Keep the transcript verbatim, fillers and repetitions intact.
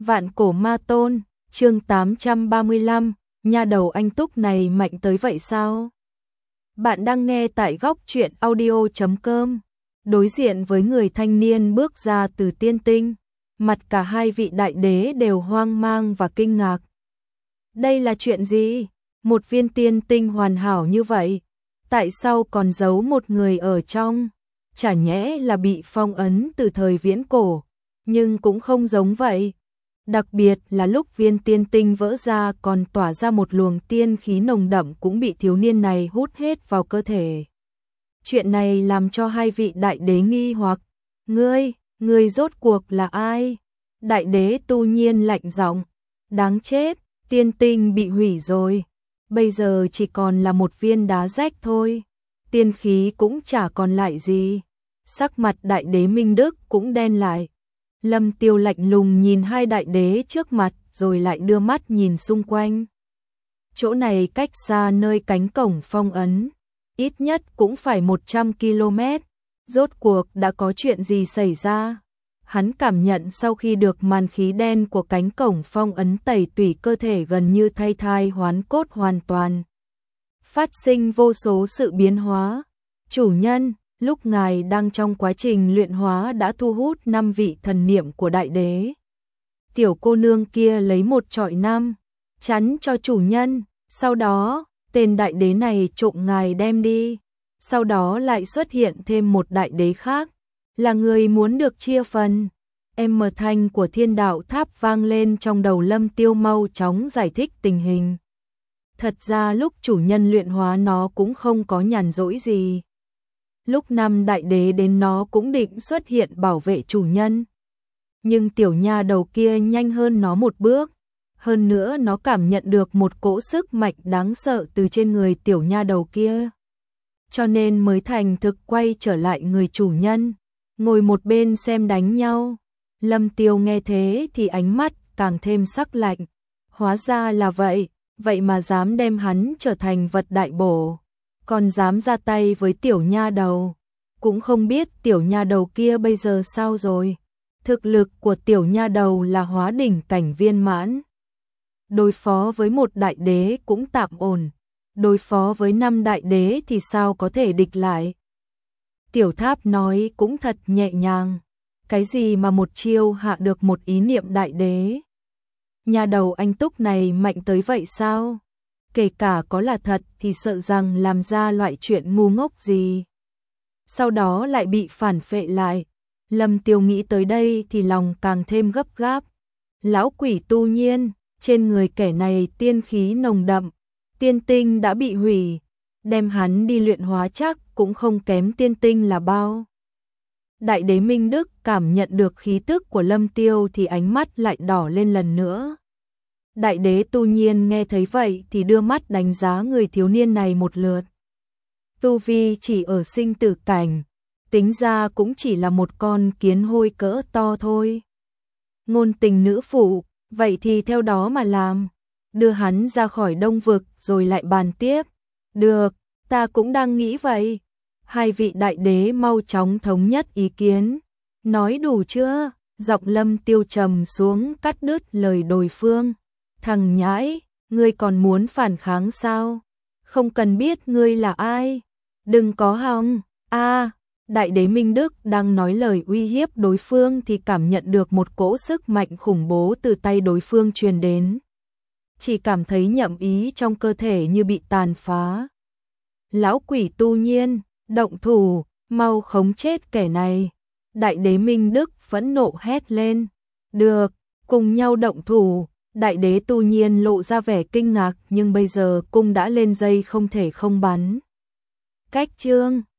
Vạn cổ ma tôn, chương tám trăm ba mươi lăm, nha đầu anh Túc này mạnh tới vậy sao? Bạn đang nghe tại góc truyện audio chấm com. Đối diện với người thanh niên bước ra từ tiên tinh, mặt cả hai vị đại đế đều hoang mang và kinh ngạc. Đây là chuyện gì? Một viên tiên tinh hoàn hảo như vậy, tại sao còn giấu một người ở trong? Chả nhẽ là bị phong ấn từ thời viễn cổ, nhưng cũng không giống vậy. Đặc biệt là lúc viên tiên tinh vỡ ra còn tỏa ra một luồng tiên khí nồng đậm cũng bị thiếu niên này hút hết vào cơ thể. Chuyện này làm cho hai vị đại đế nghi hoặc. Ngươi, ngươi rốt cuộc là ai? Đại đế tu nhiên lạnh giọng. Đáng chết, tiên tinh bị hủy rồi. Bây giờ chỉ còn là một viên đá rách thôi. Tiên khí cũng chả còn lại gì. Sắc mặt đại đế Minh Đức cũng đen lại. Lâm Tiêu lạnh lùng nhìn hai đại đế trước mặt rồi lại đưa mắt nhìn xung quanh. Chỗ này cách xa nơi cánh cổng phong ấn, ít nhất cũng phải một trăm ki lô mét. Rốt cuộc đã có chuyện gì xảy ra? Hắn cảm nhận sau khi được màn khí đen của cánh cổng phong ấn tẩy tủy cơ thể gần như thay thai hoán cốt hoàn toàn. Phát sinh vô số sự biến hóa. Chủ nhân, lúc ngài đang trong quá trình luyện hóa đã thu hút năm vị thần niệm của đại đế. Tiểu cô nương kia lấy một chọi năm, chắn cho chủ nhân, sau đó, tên đại đế này trộm ngài đem đi. Sau đó lại xuất hiện thêm một đại đế khác, là người muốn được chia phần. Em mờ thanh của thiên đạo tháp vang lên trong đầu Lâm Tiêu mau chóng giải thích tình hình. Thật ra lúc chủ nhân luyện hóa nó cũng không có nhàn rỗi gì. Lúc năm đại đế đến nó cũng định xuất hiện bảo vệ chủ nhân. Nhưng tiểu nha đầu kia nhanh hơn nó một bước. Hơn nữa nó cảm nhận được một cỗ sức mạnh đáng sợ từ trên người tiểu nha đầu kia. Cho nên mới thành thực quay trở lại người chủ nhân, ngồi một bên xem đánh nhau. Lâm Tiêu nghe thế thì ánh mắt càng thêm sắc lạnh. Hóa ra là vậy, vậy mà dám đem hắn trở thành vật đại bổ. Còn dám ra tay với tiểu nha đầu. Cũng không biết tiểu nha đầu kia bây giờ sao rồi. Thực lực của tiểu nha đầu là hóa đỉnh cảnh viên mãn. Đối phó với một đại đế cũng tạm ổn. Đối phó với năm đại đế thì sao có thể địch lại. Tiểu tháp nói cũng thật nhẹ nhàng. Cái gì mà một chiêu hạ được một ý niệm đại đế. Nha đầu anh Túc này mạnh tới vậy sao? Kể cả có là thật thì sợ rằng làm ra loại chuyện ngu ngốc gì. Sau đó lại bị phản phệ lại. Lâm Tiêu nghĩ tới đây thì lòng càng thêm gấp gáp. Lão quỷ tu nhiên, trên người kẻ này tiên khí nồng đậm. Tiên tinh đã bị hủy. Đem hắn đi luyện hóa chắc cũng không kém tiên tinh là bao. Đại đế Minh Đức cảm nhận được khí tức của Lâm Tiêu thì ánh mắt lại đỏ lên lần nữa. Đại đế tu nhiên nghe thấy vậy thì đưa mắt đánh giá người thiếu niên này một lượt. Tu vi chỉ ở sinh tử cảnh, tính ra cũng chỉ là một con kiến hôi cỡ to thôi. Ngôn tình nữ phụ, vậy thì theo đó mà làm. Đưa hắn ra khỏi Đông Vực rồi lại bàn tiếp. Được, ta cũng đang nghĩ vậy. Hai vị đại đế mau chóng thống nhất ý kiến. Nói đủ chưa? Giọng Lâm Tiêu trầm xuống cắt đứt lời đối phương. Thằng nhãi, ngươi còn muốn phản kháng sao? Không cần biết ngươi là ai. Đừng có hòng. A, đại đế Minh Đức đang nói lời uy hiếp đối phương thì cảm nhận được một cỗ sức mạnh khủng bố từ tay đối phương truyền đến. Chỉ cảm thấy nhậm ý trong cơ thể như bị tàn phá. Lão quỷ tu nhiên, động thủ, mau khống chết kẻ này. Đại đế Minh Đức phẫn nộ hét lên. Được, cùng nhau động thủ. Đại đế tu nhiên lộ ra vẻ kinh ngạc nhưng bây giờ cung đã lên dây không thể không bắn. Cách chương